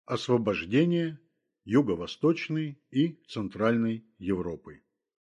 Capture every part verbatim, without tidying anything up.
Освобождение Юго-Восточной и Центральной Европы.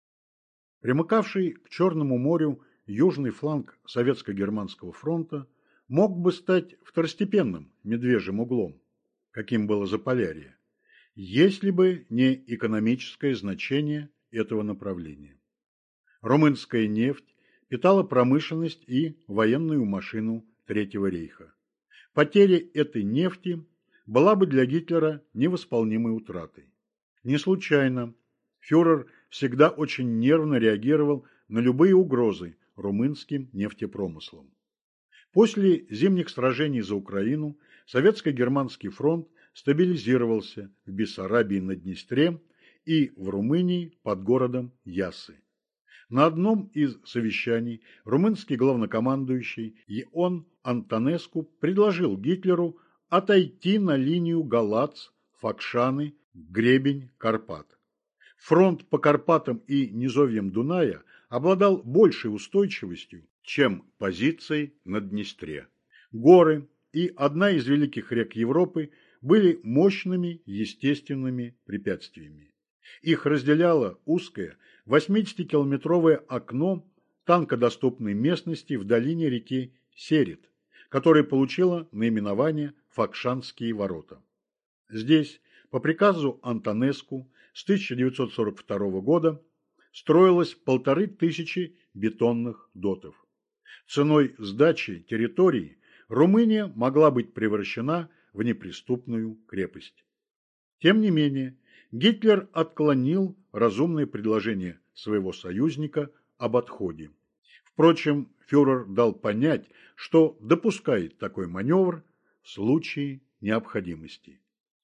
Примыкавший к Черному морю южный фланг Советско-Германского фронта мог бы стать второстепенным медвежьим углом, каким было Заполярье, если бы не экономическое значение этого направления. Румынская нефть питала промышленность и военную машину Третьего рейха. Потеря этой нефти была бы для Гитлера невосполнимой утратой. Не случайно фюрер всегда очень нервно реагировал на любые угрозы румынским нефтепромыслом. После зимних сражений за Украину Советско-Германский фронт стабилизировался в Бессарабии на Днестре и в Румынии под городом Яссы. На одном из совещаний румынский главнокомандующий Ион Антонеску предложил Гитлеру отойти на линию Галац, Факшаны, Гребень, Карпат. Фронт по Карпатам и низовьям Дуная обладал большей устойчивостью, чем позиции на Днестре. Горы и одна из великих рек Европы были мощными естественными препятствиями. Их разделяло узкое восьмидесятикилометровое окно танкодоступной местности в долине реки Серет, которая получила наименование Факшанские ворота. Здесь, по приказу Антонеску, с тысяча девятьсот сорок второго года строилось полторы тысячи бетонных дотов. Ценой сдачи территории Румыния могла быть превращена в неприступную крепость. Тем не менее, Гитлер отклонил разумное предложение своего союзника об отходе. Впрочем, фюрер дал понять, что допускает такой маневр в случае необходимости.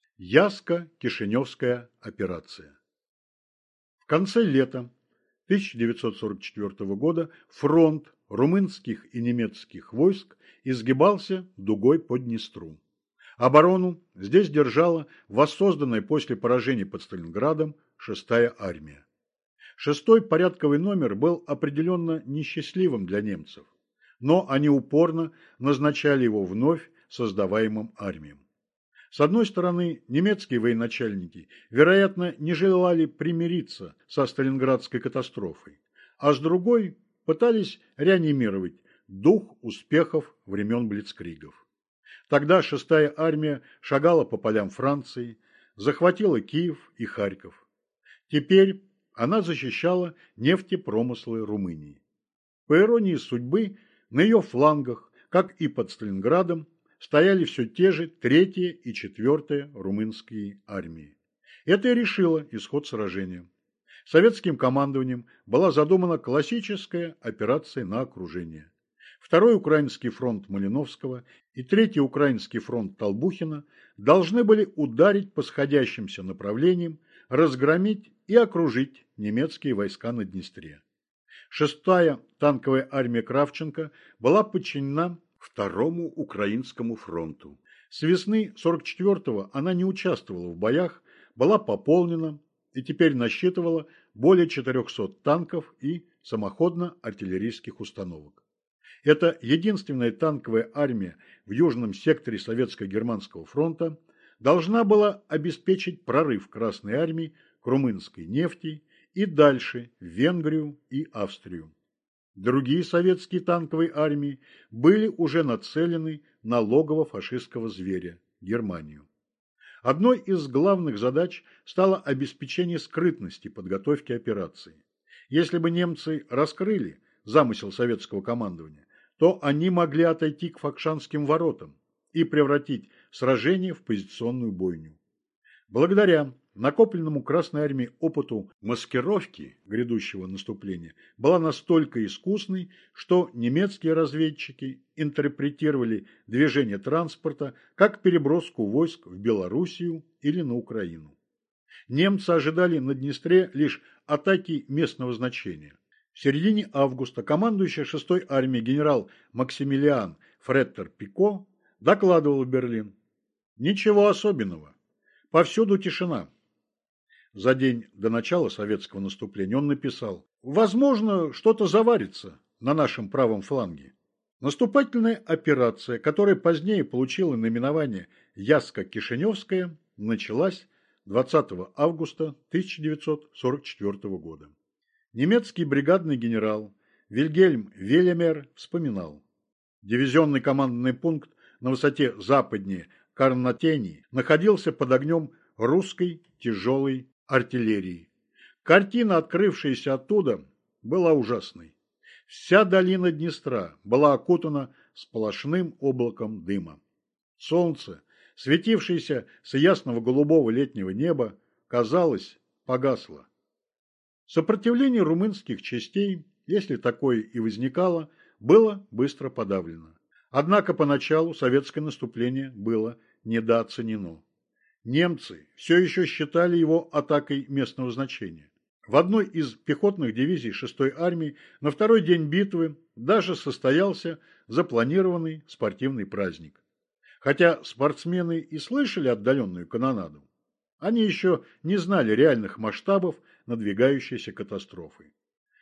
Яско-Кишиневская операция. В конце лета тысяча девятьсот сорок четвёртого года фронт румынских и немецких войск изгибался дугой по Днестру. Оборону здесь держала воссозданная после поражения под Сталинградом шестая армия. Шестой порядковый номер был определенно несчастливым для немцев, но они упорно назначали его вновь создаваемым армиям. С одной стороны, немецкие военачальники, вероятно, не желали примириться со Сталинградской катастрофой, а с другой пытались реанимировать дух успехов времен блицкригов. Тогда шестая армия шагала по полям Франции, захватила Киев и Харьков. Теперь она защищала нефтепромыслы Румынии. По иронии судьбы, на ее флангах, как и под Сталинградом, стояли все те же третья и четвертая румынские армии. Это и решило исход сражения. Советским командованием была задумана классическая операция на окружение. Второй украинский фронт Малиновского и Третий украинский фронт Толбухина должны были ударить по сходящимся направлениям, разгромить и окружить немецкие войска на Днестре. Шестая танковая армия Кравченко была подчинена Второму украинскому фронту. С весны сорок четвёртого она не участвовала в боях, была пополнена и теперь насчитывала более четырехсот танков и самоходно-артиллерийских установок. Эта единственная танковая армия в южном секторе Советско-Германского фронта должна была обеспечить прорыв Красной армии к румынской нефти и дальше в Венгрию и Австрию. Другие советские танковые армии были уже нацелены на логово фашистского зверя – Германию. Одной из главных задач стало обеспечение скрытности подготовки операции. Если бы немцы раскрыли замысел советского командования, то они могли отойти к Факшанским воротам и превратить сражение в позиционную бойню. Благодаря накопленному Красной армией опыту маскировки грядущего наступления была настолько искусной, что немецкие разведчики интерпретировали движение транспорта как переброску войск в Белоруссию или на Украину. Немцы ожидали на Днестре лишь атаки местного значения. В середине августа командующий шестой армией генерал Максимилиан Фреттер-Пико докладывал в Берлин: «Ничего особенного. Повсюду тишина». За день до начала советского наступления он написал: «Возможно, что-то заварится на нашем правом фланге». Наступательная операция, которая позднее получила наименование Яско-Кишиневская, началась двадцатого августа тысяча девятьсот сорок четвёртого года. Немецкий бригадный генерал Вильгельм Веллемер вспоминал: дивизионный командный пункт на высоте западнее Карнатени находился под огнем русской тяжелой артиллерии. Картина, открывшаяся оттуда, была ужасной. Вся долина Днестра была окутана сплошным облаком дыма. Солнце, светившееся с ясного голубого летнего неба, казалось, погасло. Сопротивление румынских частей, если такое и возникало, было быстро подавлено. Однако поначалу советское наступление было недооценено. Немцы все еще считали его атакой местного значения. В одной из пехотных дивизий шестой армии на второй день битвы даже состоялся запланированный спортивный праздник. Хотя спортсмены и слышали отдаленную канонаду, они еще не знали реальных масштабов надвигающейся катастрофы.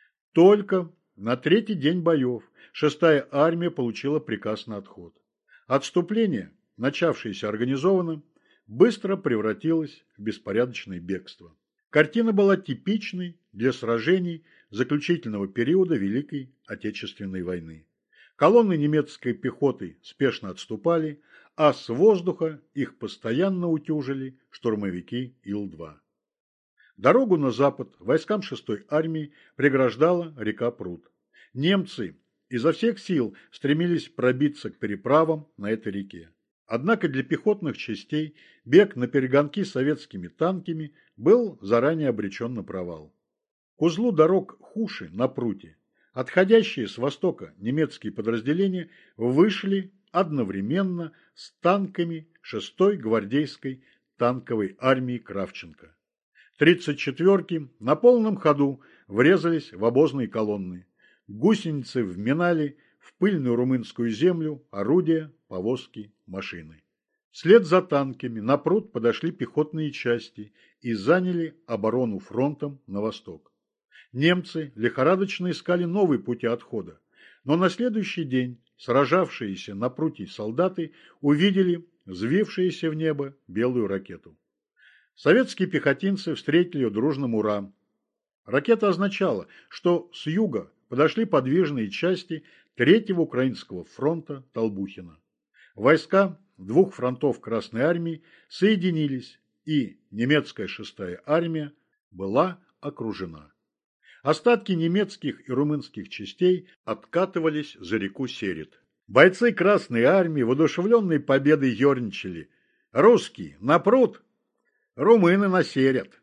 Только на третий день боев шестая армия получила приказ на отход. Отступление, начавшееся организованно, быстро превратилось в беспорядочное бегство. Картина была типичной для сражений заключительного периода Великой Отечественной войны. Колонны немецкой пехоты спешно отступали, а с воздуха их постоянно утюжили штурмовики Ил два. Дорогу на запад войскам шестой армии преграждала река Прут. Немцы изо всех сил стремились пробиться к переправам на этой реке. Однако для пехотных частей бег на перегонки с советскими танками был заранее обречен на провал. К узлу дорог Хуши на Пруте отходящие с востока немецкие подразделения вышли одновременно с танками шестой гвардейской танковой армии Кравченко. тридцать четвёрки на полном ходу врезались в обозные колонны. Гусеницы вминали в пыльную румынскую землю орудия, повозки, машины. Вслед за танками на Прут подошли пехотные части и заняли оборону фронтом на восток. Немцы лихорадочно искали новые пути отхода, но на следующий день сражавшиеся на Пруте солдаты увидели взвившуюся в небо белую ракету. Советские пехотинцы встретили ее дружным «Ура!». Ракета означала, что с юга подошли подвижные части Третьего Украинского фронта Толбухина. Войска двух фронтов Красной армии соединились, и немецкая шестая армия была окружена. Остатки немецких и румынских частей откатывались за реку Серет. Бойцы Красной армии, воодушевленные победой, ерничали: «Русские на Прут, румыны на Серет».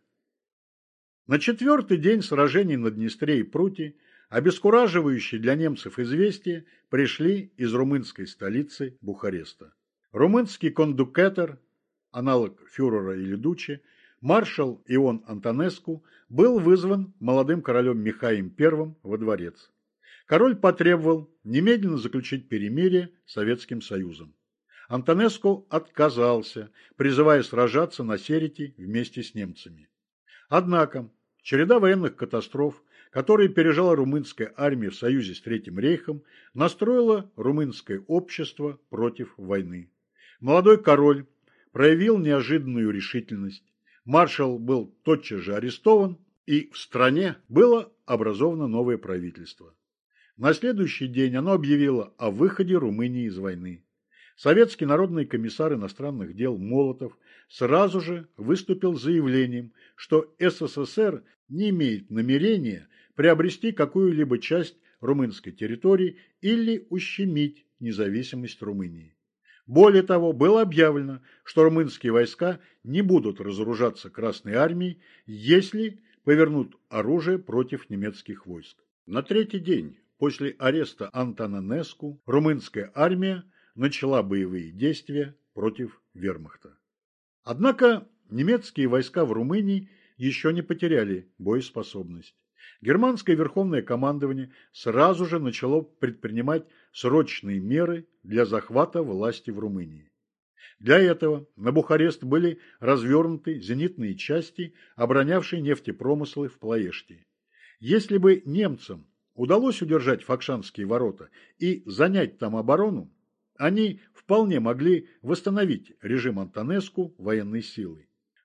На четвертый день сражений на Днестре и Пруте обескураживающие для немцев известия пришли из румынской столицы Бухареста. Румынский кондукетор, аналог фюрера или дуче, маршал Ион Антонеску был вызван молодым королем Михаилом Первым во дворец. Король потребовал немедленно заключить перемирие с Советским Союзом. Антонеску отказался, призывая сражаться на Серете вместе с немцами. Однако череда военных катастроф, которые пережила румынская армия в союзе с Третьим рейхом, настроила румынское общество против войны. Молодой король проявил неожиданную решительность. Маршал был тотчас же арестован, и в стране было образовано новое правительство. На следующий день оно объявило о выходе Румынии из войны. Советский народный комиссар иностранных дел Молотов сразу же выступил с заявлением, что СССР не имеет намерения приобрести какую-либо часть румынской территории или ущемить независимость Румынии. Более того, было объявлено, что румынские войска не будут разоружаться Красной армией, если повернут оружие против немецких войск. На третий день после ареста Антонеску румынская армия начала боевые действия против вермахта. Однако немецкие войска в Румынии еще не потеряли боеспособность. Германское верховное командование сразу же начало предпринимать срочные меры для захвата власти в Румынии. Для этого на Бухарест были развернуты зенитные части, оборонявшие нефтепромыслы в Плоешти. Если бы немцам удалось удержать Факшанские ворота и занять там оборону, они вполне могли восстановить режим Антонеску военной силой.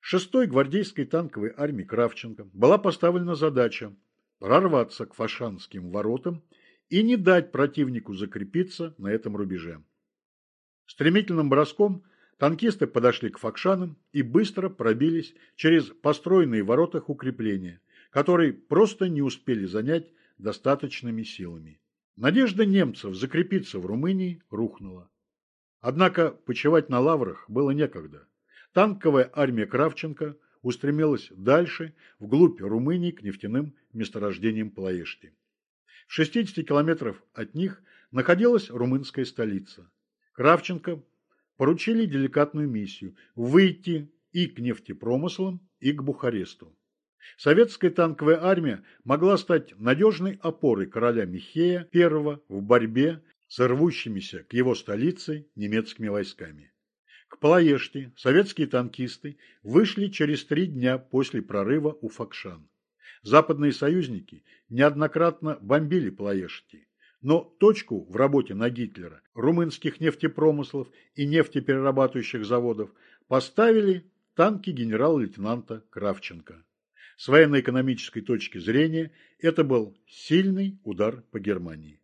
шестой гвардейской танковой армии Кравченко была поставлена задача прорваться к Фошанским воротам и не дать противнику закрепиться на этом рубеже. Стремительным броском танкисты подошли к Фокшанам и быстро пробились через построенные в воротах укрепления, которые просто не успели занять достаточными силами. Надежда немцев закрепиться в Румынии рухнула. Однако почивать на лаврах было некогда. Танковая армия Кравченко устремилась дальше, вглубь Румынии, к нефтяным месторождениям Плоешти. В шестидесяти километрах от них находилась румынская столица. Кравченко поручили деликатную миссию – выйти и к нефтепромыслам, и к Бухаресту. Советская танковая армия могла стать надежной опорой короля Михея Первого в борьбе с рвущимися к его столице немецкими войсками. К Плоешти советские танкисты вышли через три дня после прорыва у Фокшан. Западные союзники неоднократно бомбили Плоешти, но точку в работе на Гитлера румынских нефтепромыслов и нефтеперерабатывающих заводов поставили танки генерал-лейтенанта Кравченко. С военно-экономической точки зрения это был сильный удар по Германии.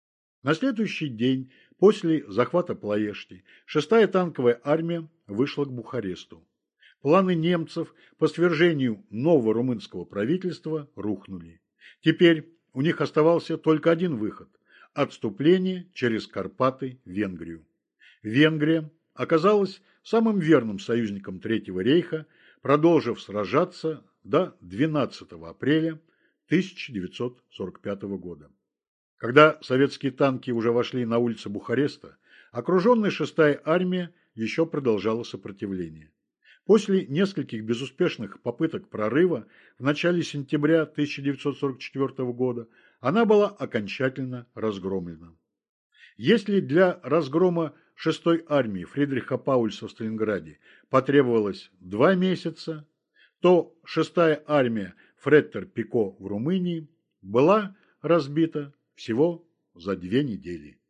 На следующий день после захвата Плоешти шестая танковая армия вышла к Бухаресту. Планы немцев по свержению нового румынского правительства рухнули. Теперь у них оставался только один выход – отступление через Карпаты в Венгрию. Венгрия оказалась самым верным союзником Третьего рейха, продолжив сражаться до двенадцатого апреля тысяча девятьсот сорок пятого года. Когда советские танки уже вошли на улицы Бухареста, окруженная шестая армия еще продолжала сопротивление. После нескольких безуспешных попыток прорыва в начале сентября тысяча девятьсот сорок четвёртого года она была окончательно разгромлена. Если для разгрома шестой армии Фридриха Паульса в Сталинграде потребовалось два месяца, то шестая армия Фреттер-Пико в Румынии была разбита всего за две недели.